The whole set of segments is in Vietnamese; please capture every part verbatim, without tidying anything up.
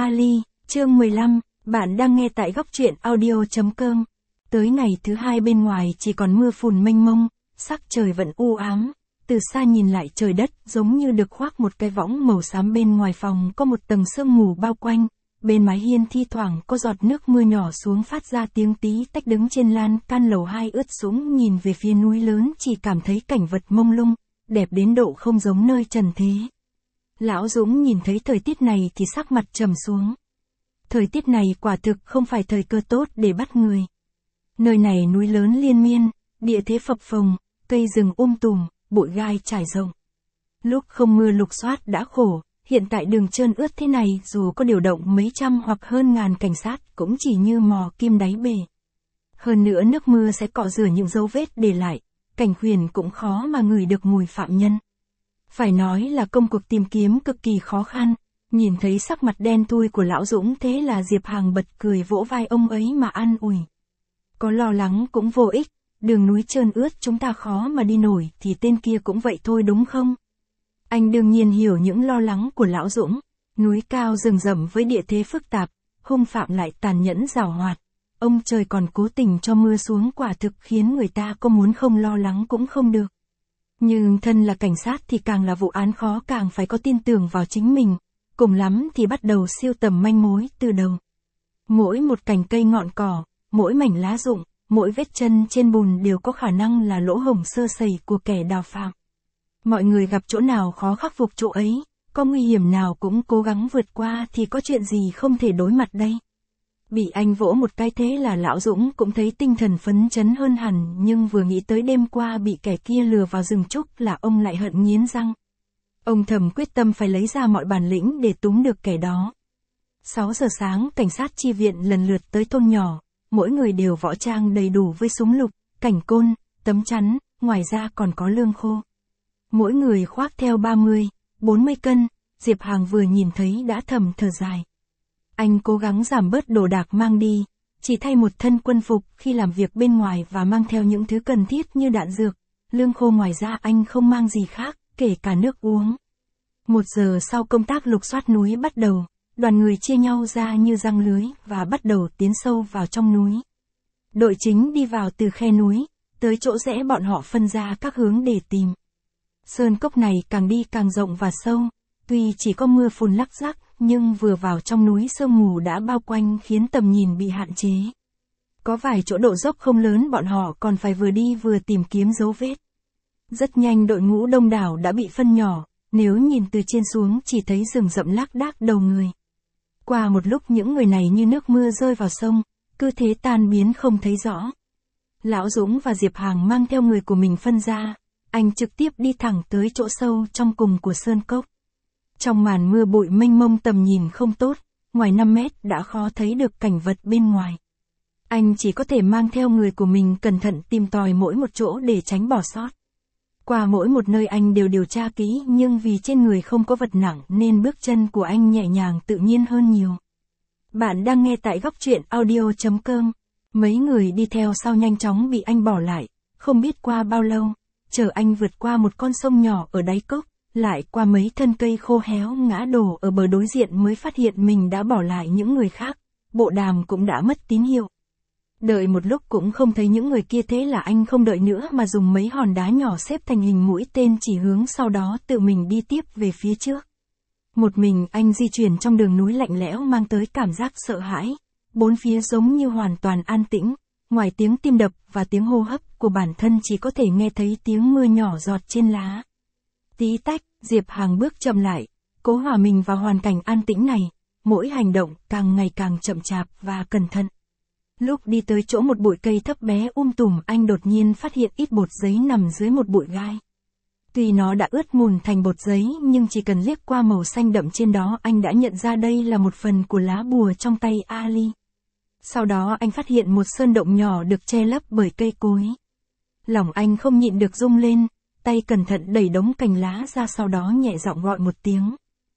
Ali, chương mười lăm, bạn đang nghe tại góc truyện audio chấm com. Tới ngày thứ hai bên ngoài chỉ còn mưa phùn mênh mông, sắc trời vẫn u ám, từ xa nhìn lại trời đất giống như được khoác một cái võng màu xám, bên ngoài phòng có một tầng sương mù bao quanh, bên mái hiên thi thoảng có giọt nước mưa nhỏ xuống phát ra tiếng tí tách. Đứng trên lan can lầu hai ướt sũng nhìn về phía núi lớn chỉ cảm thấy cảnh vật mông lung, đẹp đến độ không giống nơi trần thế. Lão Dũng nhìn thấy thời tiết này thì sắc mặt trầm xuống. Thời tiết này quả thực không phải thời cơ tốt để bắt người. Nơi này núi lớn liên miên, địa thế phập phồng, cây rừng um tùm, bụi gai trải rộng. Lúc không mưa lục soát đã khổ, hiện tại đường trơn ướt thế này dù có điều động mấy trăm hoặc hơn ngàn cảnh sát cũng chỉ như mò kim đáy bể. Hơn nữa nước mưa sẽ cọ rửa những dấu vết để lại, cảnh khuyển cũng khó mà ngửi được mùi phạm nhân. Phải nói là công cuộc tìm kiếm cực kỳ khó khăn. Nhìn thấy sắc mặt đen thui của lão Dũng thế là Diệp Hằng bật cười vỗ vai ông ấy mà an ủi. Có lo lắng cũng vô ích, đường núi trơn ướt chúng ta khó mà đi nổi thì tên kia cũng vậy thôi đúng không? Anh đương nhiên hiểu những lo lắng của lão Dũng. Núi cao rừng rậm với địa thế phức tạp, hung phạm lại tàn nhẫn giảo hoạt. Ông trời còn cố tình cho mưa xuống, quả thực khiến người ta có muốn không lo lắng cũng không được. Nhưng thân là cảnh sát thì càng là vụ án khó càng phải có tin tưởng vào chính mình. Cùng lắm thì bắt đầu siêu tầm manh mối từ đầu. Mỗi một cành cây ngọn cỏ, mỗi mảnh lá rụng, mỗi vết chân trên bùn đều có khả năng là lỗ hổng sơ sẩy của kẻ đào phạm. Mọi người gặp chỗ nào khó khắc phục chỗ ấy, có nguy hiểm nào cũng cố gắng vượt qua thì có chuyện gì không thể đối mặt đây. Bị anh vỗ một cái thế là lão Dũng cũng thấy tinh thần phấn chấn hơn hẳn, nhưng vừa nghĩ tới đêm qua bị kẻ kia lừa vào rừng trúc là ông lại hận nghiến răng. Ông thầm quyết tâm phải lấy ra mọi bản lĩnh để túm được kẻ đó. sáu giờ sáng cảnh sát chi viện lần lượt tới thôn nhỏ, mỗi người đều võ trang đầy đủ với súng lục, cảnh côn, tấm chắn, ngoài ra còn có lương khô. Mỗi người khoác theo ba mươi, bốn mươi cân, Diệp Hằng vừa nhìn thấy đã thầm thở dài. Anh cố gắng giảm bớt đồ đạc mang đi, chỉ thay một thân quân phục khi làm việc bên ngoài và mang theo những thứ cần thiết như đạn dược, lương khô, ngoài ra anh không mang gì khác, kể cả nước uống. Một giờ sau công tác lục soát núi bắt đầu, đoàn người chia nhau ra như răng lưới và bắt đầu tiến sâu vào trong núi. Đội chính đi vào từ khe núi, tới chỗ rẽ bọn họ phân ra các hướng để tìm. Sơn cốc này càng đi càng rộng và sâu, tuy chỉ có mưa phùn lắc rắc, nhưng vừa vào trong núi sương mù đã bao quanh khiến tầm nhìn bị hạn chế. Có vài chỗ độ dốc không lớn, bọn họ còn phải vừa đi vừa tìm kiếm dấu vết. Rất nhanh đội ngũ đông đảo đã bị phân nhỏ, nếu nhìn từ trên xuống chỉ thấy rừng rậm lác đác đầu người. Qua một lúc những người này như nước mưa rơi vào sông, cứ thế tan biến không thấy rõ. Lão Dũng và Diệp Hằng mang theo người của mình phân ra, anh trực tiếp đi thẳng tới chỗ sâu trong cùng của sơn cốc. Trong màn mưa bụi mênh mông tầm nhìn không tốt, ngoài năm mét đã khó thấy được cảnh vật bên ngoài. Anh chỉ có thể mang theo người của mình cẩn thận tìm tòi mỗi một chỗ để tránh bỏ sót. Qua mỗi một nơi anh đều điều tra kỹ, nhưng vì trên người không có vật nặng nên bước chân của anh nhẹ nhàng tự nhiên hơn nhiều. Bạn đang nghe tại góc truyện audio chấm com. Mấy người đi theo sau nhanh chóng bị anh bỏ lại, không biết qua bao lâu, chờ anh vượt qua một con sông nhỏ ở đáy cốc, lại qua mấy thân cây khô héo ngã đổ ở bờ đối diện mới phát hiện mình đã bỏ lại những người khác, bộ đàm cũng đã mất tín hiệu. Đợi một lúc cũng không thấy những người kia, thế là anh không đợi nữa mà dùng mấy hòn đá nhỏ xếp thành hình mũi tên chỉ hướng, sau đó tự mình đi tiếp về phía trước. Một mình anh di chuyển trong đường núi lạnh lẽo mang tới cảm giác sợ hãi, bốn phía giống như hoàn toàn an tĩnh, ngoài tiếng tim đập và tiếng hô hấp của bản thân chỉ có thể nghe thấy tiếng mưa nhỏ giọt trên lá. Tí tách, Diệp Hằng bước chậm lại, cố hòa mình vào hoàn cảnh an tĩnh này, mỗi hành động càng ngày càng chậm chạp và cẩn thận. Lúc đi tới chỗ một bụi cây thấp bé um tùm, anh đột nhiên phát hiện ít bột giấy nằm dưới một bụi gai. Tuy nó đã ướt mùn thành bột giấy nhưng chỉ cần liếc qua màu xanh đậm trên đó anh đã nhận ra đây là một phần của lá bùa trong tay Ali. Sau đó anh phát hiện một sơn động nhỏ được che lấp bởi cây cối. Lòng anh không nhịn được rung lên, tay cẩn thận đẩy đống cành lá ra, sau đó nhẹ giọng gọi một tiếng.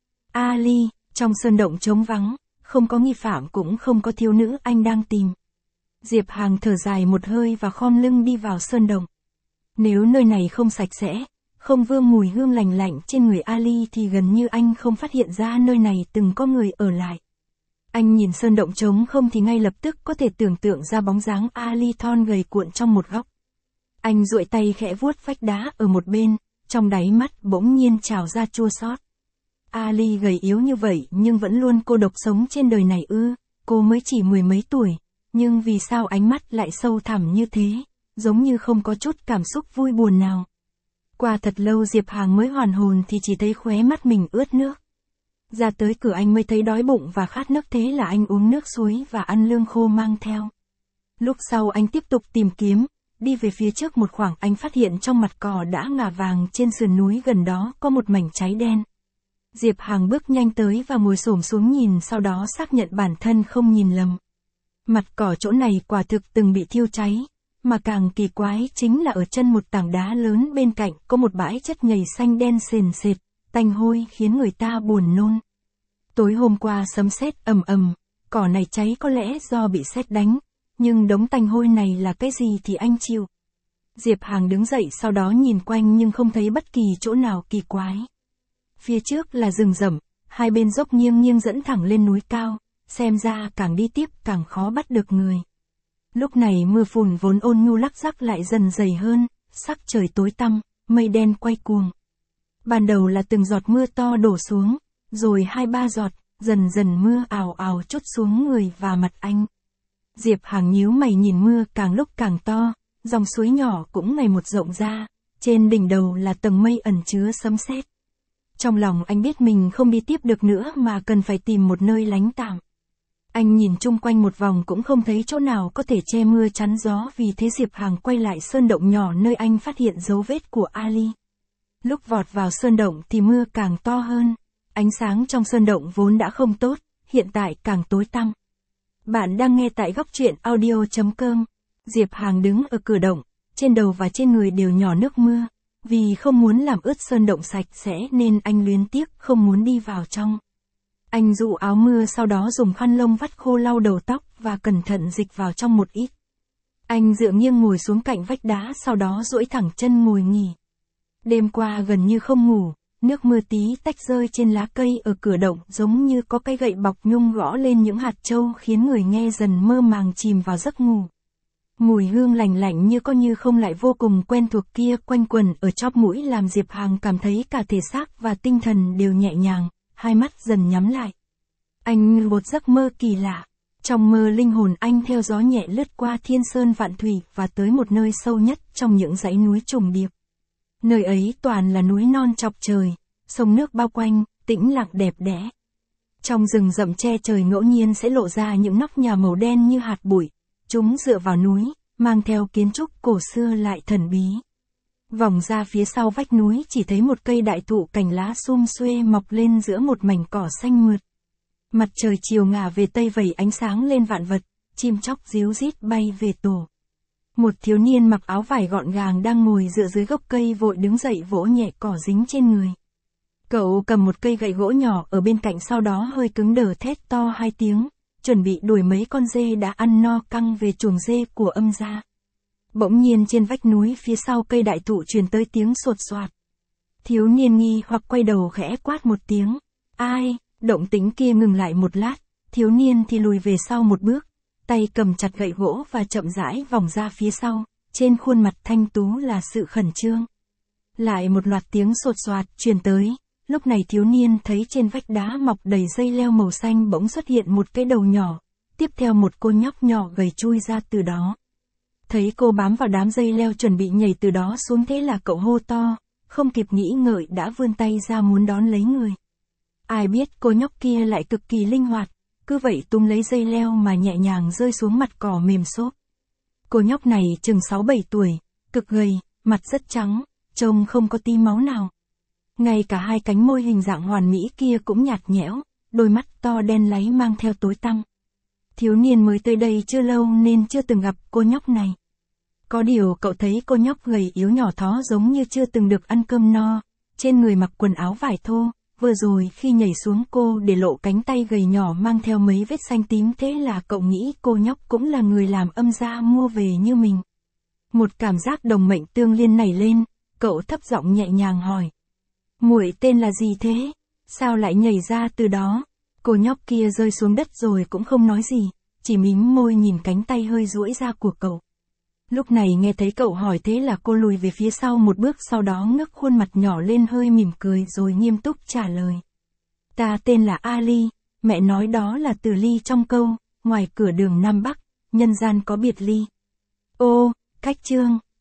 Ali, trong sơn động trống vắng, không có nghi phạm cũng không có thiếu nữ anh đang tìm. Diệp Hằng thở dài một hơi và khom lưng đi vào sơn động. Nếu nơi này không sạch sẽ, không vương mùi hương lành lạnh trên người Ali thì gần như anh không phát hiện ra nơi này từng có người ở lại. Anh nhìn sơn động trống không thì ngay lập tức có thể tưởng tượng ra bóng dáng Ali thon gầy cuộn trong một góc. Anh duỗi tay khẽ vuốt vách đá ở một bên, trong đáy mắt bỗng nhiên trào ra chua xót. Ali gầy yếu như vậy nhưng vẫn luôn cô độc sống trên đời này ư? Cô mới chỉ mười mấy tuổi, nhưng vì sao ánh mắt lại sâu thẳm như thế, giống như không có chút cảm xúc vui buồn nào. Qua thật lâu Diệp Hàng mới hoàn hồn thì chỉ thấy khóe mắt mình ướt nước. Ra tới cửa anh mới thấy đói bụng và khát nước, thế là anh uống nước suối và ăn lương khô mang theo. Lúc sau anh tiếp tục tìm kiếm, đi về phía trước một khoảng anh phát hiện trong mặt cỏ đã ngả vàng trên sườn núi gần đó có một mảnh cháy đen. Diệp Hàng bước nhanh tới và ngồi xổm xuống nhìn, sau đó xác nhận bản thân không nhìn lầm. Mặt cỏ chỗ này quả thực từng bị thiêu cháy, mà càng kỳ quái chính là ở chân một tảng đá lớn bên cạnh có một bãi chất nhầy xanh đen sền sệt, tanh hôi khiến người ta buồn nôn. Tối hôm qua sấm sét ầm ầm, cỏ này cháy có lẽ do bị sét đánh, nhưng đống tanh hôi này là cái gì thì anh chịu. Diệp Hàng đứng dậy sau đó nhìn quanh nhưng không thấy bất kỳ chỗ nào kỳ quái. Phía trước là rừng rậm, hai bên dốc nghiêng nghiêng dẫn thẳng lên núi cao, xem ra càng đi tiếp càng khó bắt được người. Lúc này mưa phùn vốn ôn nhu lắc rắc lại dần dày hơn, sắc trời tối tăm, mây đen quay cuồng. Ban đầu là từng giọt mưa to đổ xuống, rồi hai ba giọt, dần dần mưa ào ào trút xuống người và mặt anh. Diệp Hàng nhíu mày nhìn mưa càng lúc càng to, dòng suối nhỏ cũng ngày một rộng ra, trên đỉnh đầu là tầng mây ẩn chứa sấm sét. Trong lòng anh biết mình không đi tiếp được nữa mà cần phải tìm một nơi lánh tạm. Anh nhìn chung quanh một vòng cũng không thấy chỗ nào có thể che mưa chắn gió, vì thế Diệp Hàng quay lại sơn động nhỏ nơi anh phát hiện dấu vết của Ali. Lúc vọt vào sơn động thì mưa càng to hơn, ánh sáng trong sơn động vốn đã không tốt, hiện tại càng tối tăm. Bạn đang nghe tại góc truyện audio chấm com. Diệp Hàng đứng ở cửa động, trên đầu và trên người đều nhỏ nước mưa. Vì không muốn làm ướt sơn động sạch sẽ nên anh luyến tiếc không muốn đi vào trong. Anh dụ áo mưa sau đó dùng khăn lông vắt khô lau đầu tóc và cẩn thận dịch vào trong một ít. Anh dựa nghiêng ngồi xuống cạnh vách đá sau đó duỗi thẳng chân ngồi nghỉ. Đêm qua gần như không ngủ, nước mưa tí tách rơi trên lá cây ở cửa động giống như có cái gậy bọc nhung gõ lên những hạt trâu khiến người nghe dần mơ màng chìm vào giấc ngủ. Mùi hương lành lạnh như có như không lại vô cùng quen thuộc kia quanh quẩn ở chóp mũi làm Diệp Hàng cảm thấy cả thể xác và tinh thần đều nhẹ nhàng, hai mắt dần nhắm lại. Anh một giấc mơ kỳ lạ. Trong mơ linh hồn anh theo gió nhẹ lướt qua thiên sơn vạn thủy và tới một nơi sâu nhất trong những dãy núi trùng điệp. Nơi ấy toàn là núi non chọc trời, sông nước bao quanh, tĩnh lặng đẹp đẽ. Trong rừng rậm che trời ngẫu nhiên sẽ lộ ra những nóc nhà màu đen như hạt bụi. Chúng dựa vào núi, mang theo kiến trúc cổ xưa lại thần bí. Vòng ra phía sau vách núi chỉ thấy một cây đại thụ cành lá sum xuê mọc lên giữa một mảnh cỏ xanh mượt. Mặt trời chiều ngả về tây vẩy ánh sáng lên vạn vật, chim chóc ríu rít bay về tổ. Một thiếu niên mặc áo vải gọn gàng đang ngồi dựa dưới gốc cây vội đứng dậy vỗ nhẹ cỏ dính trên người. Cậu cầm một cây gậy gỗ nhỏ ở bên cạnh sau đó hơi cứng đờ thét to hai tiếng, chuẩn bị đuổi mấy con dê đã ăn no căng về chuồng dê của âm gia. Bỗng nhiên trên vách núi phía sau cây đại thụ truyền tới tiếng sột soạt. Thiếu niên nghi hoặc quay đầu khẽ quát một tiếng. Ai? Động tĩnh kia ngừng lại một lát, thiếu niên thì lùi về sau một bước, tay cầm chặt gậy gỗ và chậm rãi vòng ra phía sau, trên khuôn mặt thanh tú là sự khẩn trương. Lại một loạt tiếng sột soạt truyền tới, lúc này thiếu niên thấy trên vách đá mọc đầy dây leo màu xanh bỗng xuất hiện một cái đầu nhỏ, tiếp theo một cô nhóc nhỏ gầy chui ra từ đó. Thấy cô bám vào đám dây leo chuẩn bị nhảy từ đó xuống thế là cậu hô to, không kịp nghĩ ngợi đã vươn tay ra muốn đón lấy người. Ai biết cô nhóc kia lại cực kỳ linh hoạt, cứ vậy túm lấy dây leo mà nhẹ nhàng rơi xuống mặt cỏ mềm xốp. Cô nhóc này chừng sáu bảy tuổi, cực gầy, mặt rất trắng, trông không có tí máu nào. Ngay cả hai cánh môi hình dạng hoàn mỹ kia cũng nhạt nhẽo, đôi mắt to đen láy mang theo tối tăm. Thiếu niên mới tới đây chưa lâu nên chưa từng gặp cô nhóc này. Có điều cậu thấy cô nhóc gầy yếu nhỏ thó giống như chưa từng được ăn cơm no, trên người mặc quần áo vải thô, vừa rồi khi nhảy xuống cô để lộ cánh tay gầy nhỏ mang theo mấy vết xanh tím, thế là cậu nghĩ cô nhóc cũng là người làm âm gia mua về như mình. Một cảm giác đồng mệnh tương liên nảy lên, cậu thấp giọng nhẹ nhàng hỏi. Muội tên là gì thế? Sao lại nhảy ra từ đó? Cô nhóc kia rơi xuống đất rồi cũng không nói gì, chỉ mím môi nhìn cánh tay hơi duỗi ra của cậu. Lúc này nghe thấy cậu hỏi thế là cô lùi về phía sau một bước, sau đó ngước khuôn mặt nhỏ lên hơi mỉm cười rồi nghiêm túc trả lời. Ta tên là Ali, mẹ nói đó là từ ly trong câu, ngoài cửa đường Nam Bắc, nhân gian có biệt ly. Ô, cách chương.